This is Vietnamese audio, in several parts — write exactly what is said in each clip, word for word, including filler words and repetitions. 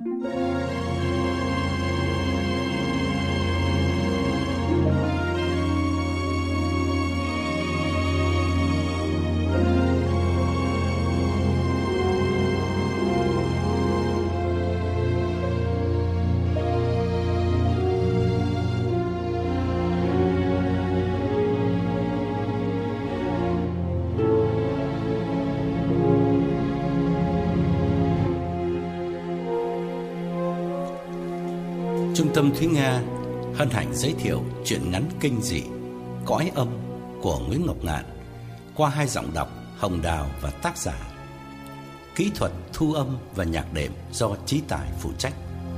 Trung tâm Thúy Nga hân hạnh giới thiệu truyện ngắn kinh dị Cõi Âm của Nguyễn Ngọc Ngạn qua hai giọng đọc Hồng Đào và tác giả. Kỹ thuật thu âm và nhạc đệm do Chí Tài phụ trách.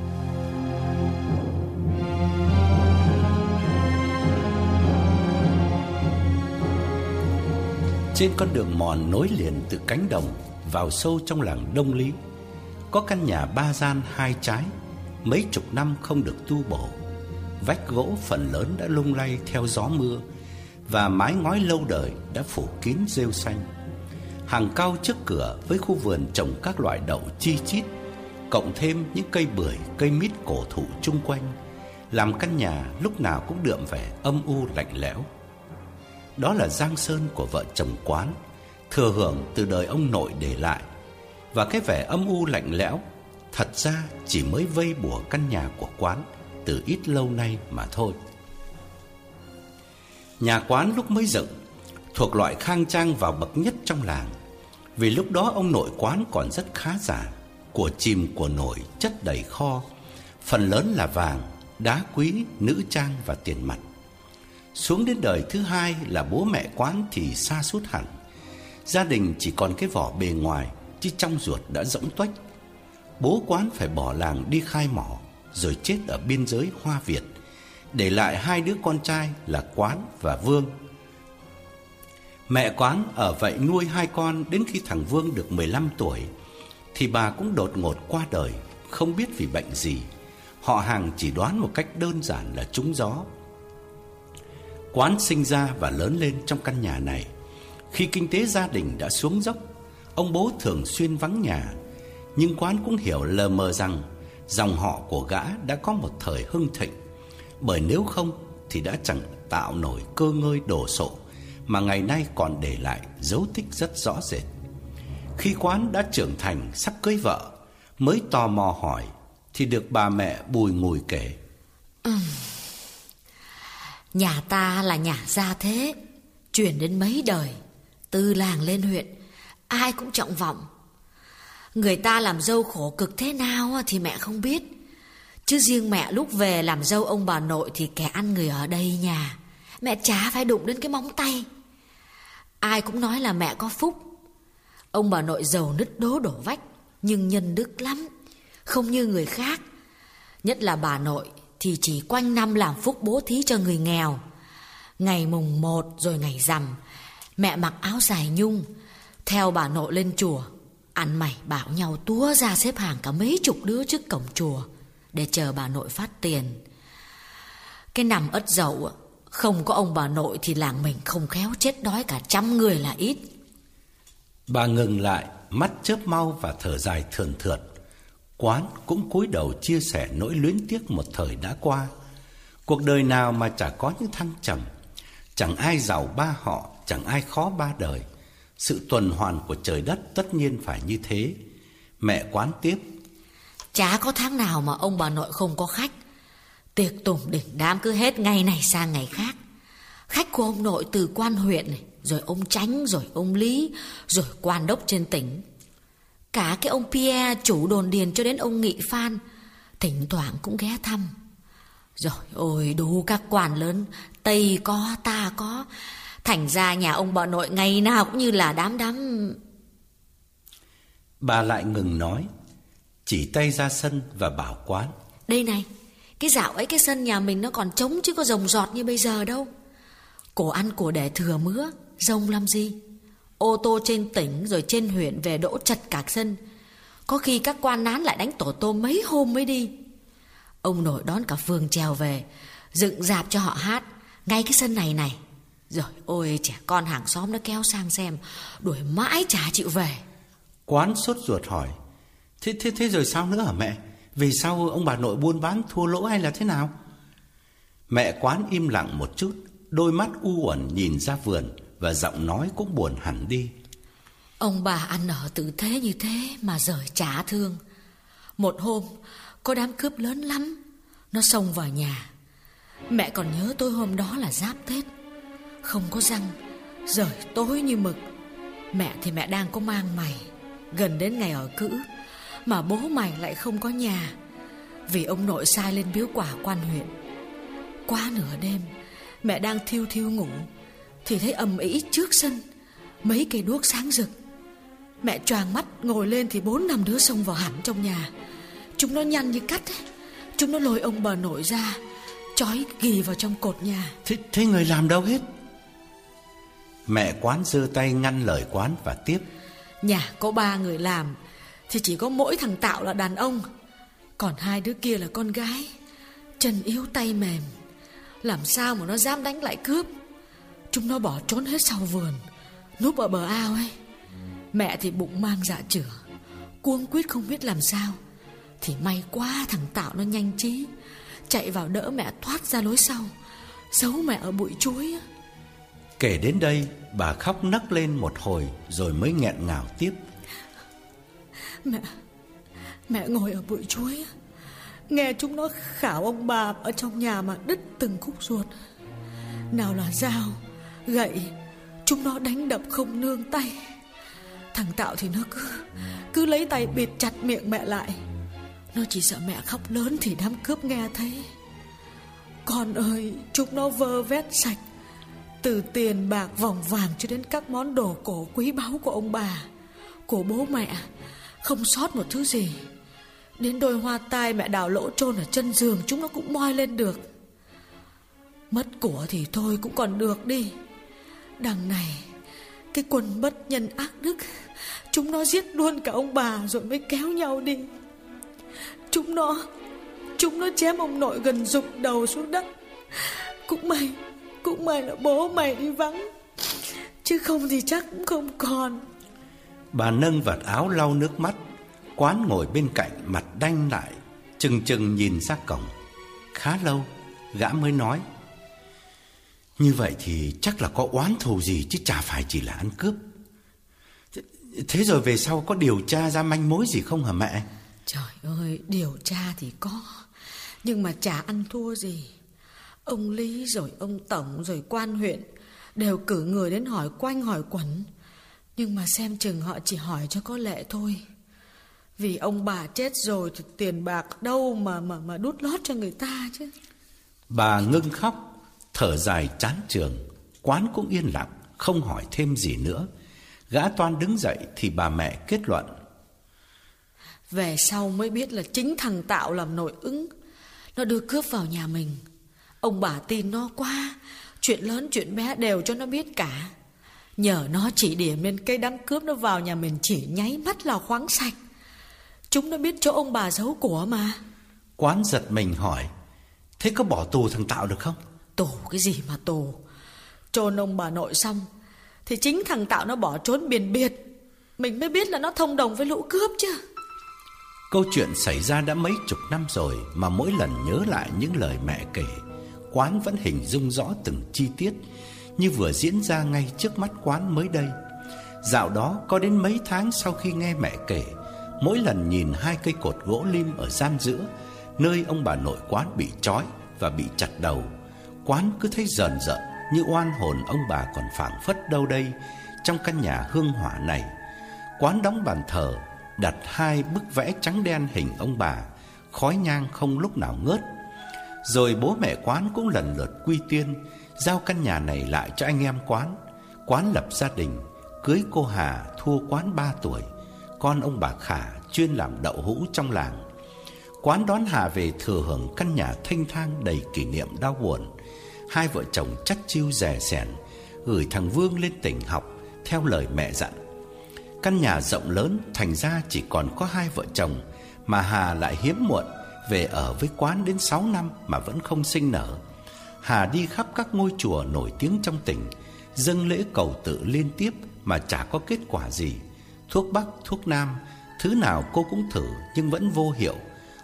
Trên con đường mòn nối liền từ cánh đồng vào sâu trong làng Đông Lý, có căn nhà ba gian hai trái, mấy chục năm không được tu bổ. Vách gỗ phần lớn đã lung lay theo gió mưa, và mái ngói lâu đời đã phủ kín rêu xanh. Hàng cau trước cửa với khu vườn trồng các loại đậu chi chít, cộng thêm những cây bưởi, cây mít cổ thụ chung quanh, làm căn nhà lúc nào cũng đượm vẻ âm u lạnh lẽo. Đó là giang sơn của vợ chồng Quán, thừa hưởng từ đời ông nội để lại. Và cái vẻ âm u lạnh lẽo thật ra chỉ mới vây bùa căn nhà của Quán từ ít lâu nay mà thôi. Nhà Quán lúc mới dựng thuộc loại khang trang vào bậc nhất trong làng, vì lúc đó ông nội Quán còn rất khá giả. Của chìm của nổi chất đầy kho, phần lớn là vàng, đá quý, nữ trang và tiền mặt. Xuống đến đời thứ hai là bố mẹ Quán thì sa sút hẳn. Gia đình chỉ còn cái vỏ bề ngoài, chứ trong ruột đã rỗng tuếch. Bố Quán phải bỏ làng đi khai mỏ, rồi chết ở biên giới Hoa Việt, để lại hai đứa con trai là Quán và Vương. Mẹ Quán ở vậy nuôi hai con đến khi thằng Vương được mười lăm tuổi, thì bà cũng đột ngột qua đời, không biết vì bệnh gì. Họ hàng chỉ đoán một cách đơn giản là trúng gió. Quán sinh ra và lớn lên trong căn nhà này. Khi kinh tế gia đình đã xuống dốc, ông bố thường xuyên vắng nhà, nhưng Quán cũng hiểu lờ mờ rằng dòng họ của gã đã có một thời hưng thịnh, bởi nếu không thì đã chẳng tạo nổi cơ ngơi đồ sộ mà ngày nay còn để lại dấu tích rất rõ rệt. Khi Quán đã trưởng thành sắp cưới vợ, mới tò mò hỏi thì được bà mẹ bùi ngùi kể. Ừ. Nhà ta là nhà gia thế, truyền đến mấy đời, từ làng lên huyện, ai cũng trọng vọng. Người ta làm dâu khổ cực thế nào thì mẹ không biết, chứ riêng mẹ lúc về làm dâu ông bà nội thì kẻ ăn người ở đây nhà, mẹ chả phải đụng đến cái móng tay. Ai cũng nói là mẹ có phúc. Ông bà nội giàu nứt đố đổ vách, nhưng nhân đức lắm, không như người khác. Nhất là bà nội thì chỉ quanh năm làm phúc bố thí cho người nghèo. Ngày mùng một rồi ngày rằm, mẹ mặc áo dài nhung, theo bà nội lên chùa, ăn mày bảo nhau túa ra xếp hàng cả mấy chục đứa trước cổng chùa để chờ bà nội phát tiền. Cái nằm ất dậu, không có ông bà nội thì làng mình không khéo chết đói cả trăm người là ít. Bà ngừng lại, mắt chớp mau và thở dài thườn thượt. Quán cũng cúi đầu chia sẻ nỗi luyến tiếc một thời đã qua. Cuộc đời nào mà chả có những thăng trầm, chẳng ai giàu ba họ, chẳng ai khó ba đời. Sự tuần hoàn của trời đất tất nhiên phải như thế. Mẹ Quán tiếp. Chả có tháng nào mà ông bà nội không có khách. Tiệc tùng đỉnh đám cứ hết ngày này sang ngày khác. Khách của ông nội từ quan huyện này, rồi ông Chánh, rồi ông Lý, rồi quan đốc trên tỉnh. Cả cái ông Pierre chủ đồn điền cho đến ông Nghị Phan thỉnh thoảng cũng ghé thăm. Rồi ôi đủ các quan lớn, Tây có ta có. Thành ra nhà ông bà nội ngày nào cũng như là đám đám. Bà lại ngừng nói, chỉ tay ra sân và bảo Quán. Đây này, cái dạo ấy cái sân nhà mình nó còn trống chứ có rồng rọt như bây giờ đâu. Cổ ăn cổ để thừa mứa, rồng làm gì? Ô tô trên tỉnh rồi trên huyện về đỗ chật cả sân. Có khi các quan nán lại đánh tổ tôm mấy hôm mới đi. Ông nội đón cả phường trèo về, dựng dạp cho họ hát ngay cái sân này này. Rồi ôi trẻ con hàng xóm nó kéo sang xem, đuổi mãi chả chịu về. Quán sốt ruột hỏi, Thế thế thế rồi sao nữa hả mẹ? Vì sao ông bà nội buôn bán thua lỗ hay là thế nào? Mẹ Quán im lặng một chút, đôi mắt u uẩn nhìn ra vườn và giọng nói cũng buồn hẳn đi. Ông bà ăn ở tử thế như thế mà rời chả thương. Một hôm có đám cướp lớn lắm, nó xông vào nhà. Mẹ còn nhớ tối hôm đó là giáp Tết, không có răng, trời tối như mực. Mẹ thì mẹ đang có mang mày, gần đến ngày ở cữ, mà bố mày lại không có nhà, vì ông nội sai lên biếu quả quan huyện. Quá nửa đêm, mẹ đang thiêu thiêu ngủ thì thấy ầm ĩ trước sân mấy cây đuốc sáng rực. Mẹ choàng mắt ngồi lên thì bốn năm đứa xông vào hẳn trong nhà. Chúng nó nhăn như cắt ấy. Chúng nó lôi ông bà nội ra, trói ghì vào trong cột nhà. Thế, thế người làm đâu hết? Mẹ Quán giơ tay ngăn lời Quán và tiếp. Nhà có ba người làm thì chỉ có mỗi thằng Tạo là đàn ông, còn hai đứa kia là con gái, chân yếu tay mềm, làm sao mà nó dám đánh lại cướp. Chúng nó bỏ trốn hết sau vườn, núp ở bờ ao ấy. Mẹ thì bụng mang dạ chửa, cuống quýt không biết làm sao. Thì may quá thằng Tạo nó nhanh trí, chạy vào đỡ mẹ thoát ra lối sau, giấu mẹ ở bụi chuối. Kể đến đây, bà khóc nấc lên một hồi rồi mới nghẹn ngào tiếp. Mẹ Mẹ ngồi ở bụi chuối, nghe chúng nó khảo ông bà ở trong nhà mà đứt từng khúc ruột. Nào là dao, gậy, chúng nó đánh đập không nương tay. Thằng Tạo thì nó cứ Cứ lấy tay bịt chặt miệng mẹ lại. Nó chỉ sợ mẹ khóc lớn thì đám cướp nghe thấy. Con ơi, chúng nó vơ vét sạch, từ tiền bạc vòng vàng cho đến các món đồ cổ quý báu của ông bà, của bố mẹ, không sót một thứ gì. Đến đôi hoa tai mẹ đào lỗ chôn ở chân giường chúng nó cũng moi lên được. Mất của thì thôi cũng còn được đi, đằng này cái quân bất nhân ác đức, chúng nó giết luôn cả ông bà rồi mới kéo nhau đi. Chúng nó Chúng nó chém ông nội gần rụng đầu xuống đất. Cũng may Cũng may là bố mày đi vắng, chứ không thì chắc cũng không còn. Bà nâng vạt áo lau nước mắt. Quán ngồi bên cạnh mặt đanh lại, chừng chừng nhìn ra cổng. Khá lâu gã mới nói. Như vậy thì chắc là có oán thù gì chứ chả phải chỉ là ăn cướp. Thế rồi về sau có điều tra ra manh mối gì không hả mẹ? Trời ơi, điều tra thì có, nhưng mà chả ăn thua gì. Ông Lý rồi ông Tổng rồi quan huyện đều cử người đến hỏi quanh hỏi quẩn, nhưng mà xem chừng họ chỉ hỏi cho có lệ thôi. Vì ông bà chết rồi thì tiền bạc đâu mà mà mà đút lót cho người ta chứ. Bà ngưng khóc, thở dài chán chường. Quán cũng yên lặng, không hỏi thêm gì nữa. Gã toan đứng dậy thì bà mẹ kết luận. Về sau mới biết là chính thằng Tạo làm nội ứng, nó đưa cướp vào nhà mình. Ông bà tin nó quá, chuyện lớn chuyện bé đều cho nó biết cả. Nhờ nó chỉ điểm nên cây đám cướp nó vào nhà mình chỉ nháy mắt là khoáng sạch. Chúng nó biết chỗ ông bà giấu của mà. Quán giật mình hỏi. Thế có bỏ tù thằng Tạo được không? Tù cái gì mà tù? Chôn ông bà nội xong thì chính thằng Tạo nó bỏ trốn biển biệt, mình mới biết là nó thông đồng với lũ cướp chứ. Câu chuyện xảy ra đã mấy chục năm rồi, mà mỗi lần nhớ lại những lời mẹ kể, Quán vẫn hình dung rõ từng chi tiết, như vừa diễn ra ngay trước mắt Quán mới đây. Dạo đó có đến mấy tháng sau khi nghe mẹ kể, mỗi lần nhìn hai cây cột gỗ lim ở gian giữa, nơi ông bà nội Quán bị trói và bị chặt đầu, Quán cứ thấy rờn rợn như oan hồn ông bà còn phảng phất đâu đây trong căn nhà hương hỏa này. Quán đóng bàn thờ, đặt hai bức vẽ trắng đen hình ông bà, khói nhang không lúc nào ngớt. Rồi bố mẹ Quán cũng lần lượt quy tiên, giao căn nhà này lại cho anh em Quán. Quán lập gia đình, cưới cô Hà thua Quán ba tuổi, con ông bà Khả chuyên làm đậu hũ trong làng. Quán đón Hà về thừa hưởng căn nhà thênh thang đầy kỷ niệm đau buồn. Hai vợ chồng chắt chiu rè rẻn, gửi thằng Vương lên tỉnh học theo lời mẹ dặn. Căn nhà rộng lớn, thành ra chỉ còn có hai vợ chồng, mà Hà lại hiếm muộn về ở với Quán đến sáu năm mà vẫn không sinh nở. Hà đi khắp các ngôi chùa nổi tiếng trong tỉnh, dâng lễ cầu tự liên tiếp mà chả có kết quả gì. Thuốc bắc, thuốc nam, thứ nào cô cũng thử nhưng vẫn vô hiệu.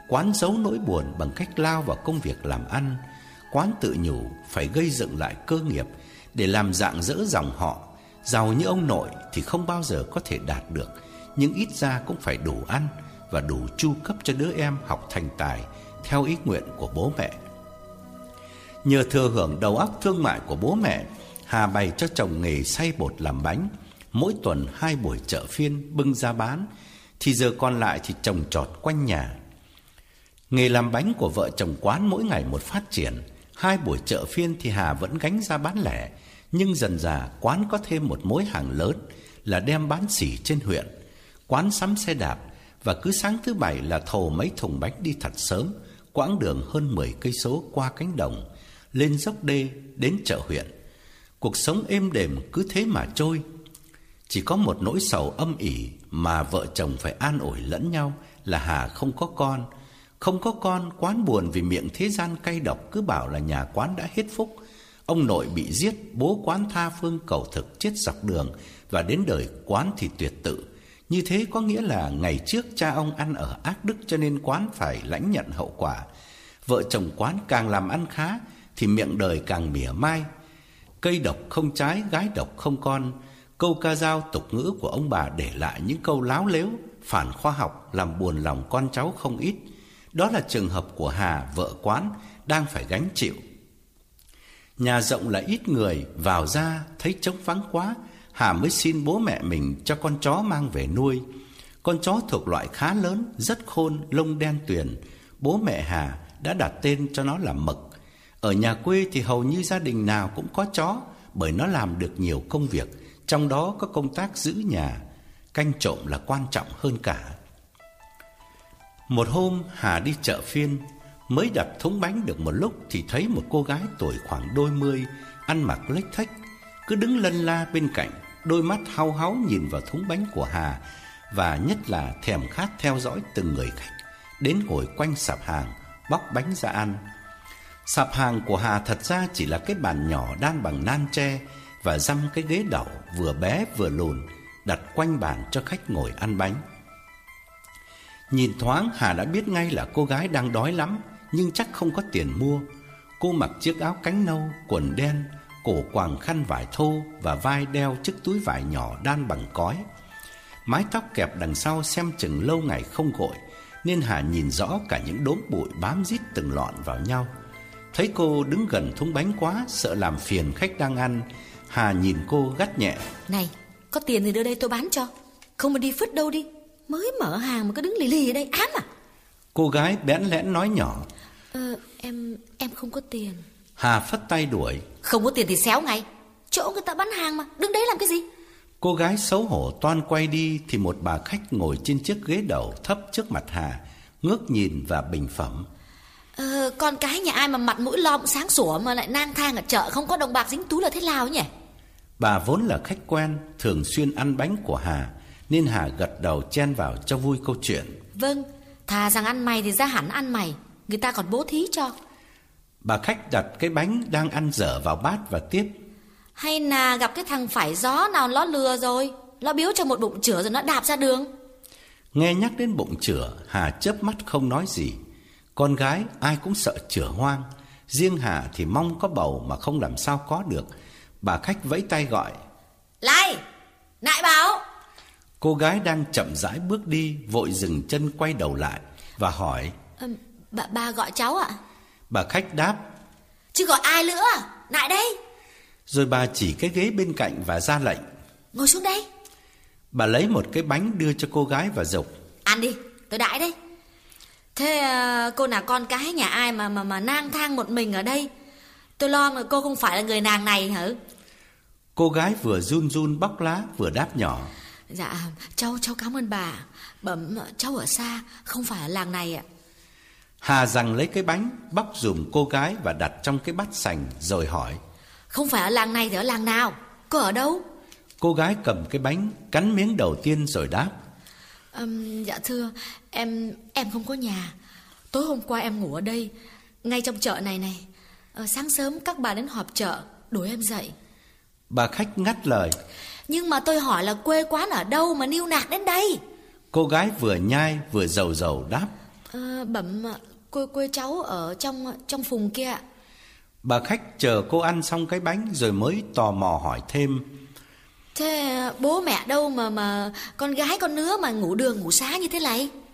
Quán giấu nỗi buồn bằng cách lao vào công việc làm ăn. Quán tự nhủ phải gây dựng lại cơ nghiệp để làm rạng rỡ dòng họ. Giàu như ông nội thì không bao giờ có thể đạt được, nhưng ít ra cũng phải đủ ăn và đủ chu cấp cho đứa em học thành tài theo ý nguyện của bố mẹ. Nhờ thừa hưởng đầu óc thương mại của bố mẹ, Hà bày cho chồng nghề xay bột làm bánh. Mỗi tuần hai buổi chợ phiên bưng ra bán, thì giờ còn lại thì trồng trọt quanh nhà. Nghề làm bánh của vợ chồng Quán mỗi ngày một phát triển. Hai buổi chợ phiên thì Hà vẫn gánh ra bán lẻ, nhưng dần dà Quán có thêm một mối hàng lớn là đem bán xỉ trên huyện. Quán sắm xe đạp và cứ sáng thứ bảy là thầu mấy thùng bánh đi thật sớm, quãng đường hơn mười cây số qua cánh đồng, lên dốc đê đến chợ huyện. Cuộc sống êm đềm cứ thế mà trôi. Chỉ có một nỗi sầu âm ỉ mà vợ chồng phải an ủi lẫn nhau là Hà không có con. Không có con, Quán buồn vì miệng thế gian cay độc cứ bảo là nhà Quán đã hết phúc. Ông nội bị giết, bố Quán tha phương cầu thực chết dọc đường, và đến đời Quán thì tuyệt tự. Như thế có nghĩa là ngày trước cha ông ăn ở ác đức cho nên Quán phải lãnh nhận hậu quả. Vợ chồng Quán càng làm ăn khá thì miệng đời càng mỉa mai. Cây độc không trái, gái độc không con. Câu ca dao tục ngữ của ông bà để lại những câu láo lếu, phản khoa học làm buồn lòng con cháu không ít. Đó là trường hợp của Hà, vợ Quán, đang phải gánh chịu. Nhà rộng là ít người, vào ra thấy trống vắng quá, Hà mới xin bố mẹ mình cho con chó mang về nuôi. Con chó thuộc loại khá lớn, rất khôn, lông đen tuyền. Bố mẹ Hà đã đặt tên cho nó là Mực. Ở nhà quê thì hầu như gia đình nào cũng có chó, bởi nó làm được nhiều công việc, trong đó có công tác giữ nhà. Canh trộm là quan trọng hơn cả. Một hôm Hà đi chợ phiên, mới đặt thúng bánh được một lúc thì thấy một cô gái tuổi khoảng đôi mươi, ăn mặc lếch thếch, cứ đứng lân la bên cạnh, đôi mắt hau háu nhìn vào thúng bánh của Hà, và nhất là thèm khát theo dõi từng người khách đến ngồi quanh sạp hàng bóc bánh ra ăn. Sạp hàng của Hà thật ra chỉ là cái bàn nhỏ đan bằng nan tre và dăm cái ghế đẩu vừa bé vừa lùn đặt quanh bàn cho khách ngồi ăn bánh. Nhìn thoáng Hà đã biết ngay là cô gái đang đói lắm, nhưng chắc không có tiền mua. Cô mặc chiếc áo cánh nâu, quần đen, cổ quàng khăn vải thô và vai đeo chiếc túi vải nhỏ đan bằng cói. Mái tóc kẹp đằng sau xem chừng lâu ngày không gội, nên Hà nhìn rõ cả những đốm bụi bám rít từng lọn vào nhau. Thấy cô đứng gần thúng bánh quá, sợ làm phiền khách đang ăn, Hà nhìn cô gắt nhẹ: "Này, có tiền thì đưa đây tôi bán cho, không mà đi phứt đâu đi. Mới mở hàng mà cứ đứng lì lì ở đây, ám à?" Cô gái bẽn lẽn nói nhỏ: Ờ, em, em không có tiền." Hà phất tay đuổi: "Không có tiền thì xéo ngay, chỗ người ta bán hàng mà, đứng đấy làm cái gì?" Cô gái xấu hổ toan quay đi thì một bà khách ngồi trên chiếc ghế đầu thấp trước mặt Hà, ngước nhìn và bình phẩm: Ờ, con cái nhà ai mà mặt mũi lom sáng sủa mà lại lang thang ở chợ không có đồng bạc dính túi là thế nào nhỉ? Bà vốn là khách quen, thường xuyên ăn bánh của Hà, nên Hà gật đầu chen vào cho vui câu chuyện: "Vâng, thà rằng ăn mày thì ra hẳn ăn mày, người ta còn bố thí cho." Bà khách đặt cái bánh đang ăn dở vào bát và tiếp: "Hay là gặp cái thằng phải gió nào nó lừa rồi, nó biếu cho một bụng chửa rồi nó đạp ra đường." Nghe nhắc đến bụng chửa, Hà chớp mắt không nói gì. Con gái ai cũng sợ chửa hoang, riêng Hà thì mong có bầu mà không làm sao có được. Bà khách vẫy tay gọi: "Lại, nại bảo." Cô gái đang chậm rãi bước đi vội dừng chân quay đầu lại và hỏi: ờ, bà, bà gọi cháu ạ?" Bà khách đáp: "Chứ gọi ai nữa, lại đây." Rồi bà chỉ cái ghế bên cạnh và ra lệnh: "Ngồi xuống đây." Bà lấy một cái bánh đưa cho cô gái và giục: "Ăn đi, tôi đãi đây." "Thế à, cô là con cái nhà ai mà mà mà nang thang một mình ở đây? Tôi lo là cô không phải là người nàng này hả?" Cô gái vừa run run bóc lá vừa đáp nhỏ: "Dạ, cháu cháu cảm ơn bà. Bẩm cháu ở xa, không phải ở làng này ạ." Hà giằng lấy cái bánh, bóc dùm cô gái và đặt trong cái bát sành rồi hỏi: "Không phải ở làng này thì ở làng nào? Cô ở đâu?" Cô gái cầm cái bánh, cắn miếng đầu tiên rồi đáp: Um, dạ thưa, em em không có nhà. Tối hôm qua em ngủ ở đây, ngay trong chợ này này. Ờ, sáng sớm các bà đến họp chợ, đuổi em dậy." Bà khách ngắt lời: "Nhưng mà tôi hỏi là quê quán ở đâu mà niu nạc đến đây?" Cô gái vừa nhai vừa dầu dầu đáp: À, bẩm quê quê cháu ở trong trong phùng kia ạ. Bà khách chờ cô ăn xong cái bánh rồi mới tò mò hỏi thêm. Thế bố mẹ đâu mà mà con gái con nứa mà ngủ đường ngủ xá như thế này?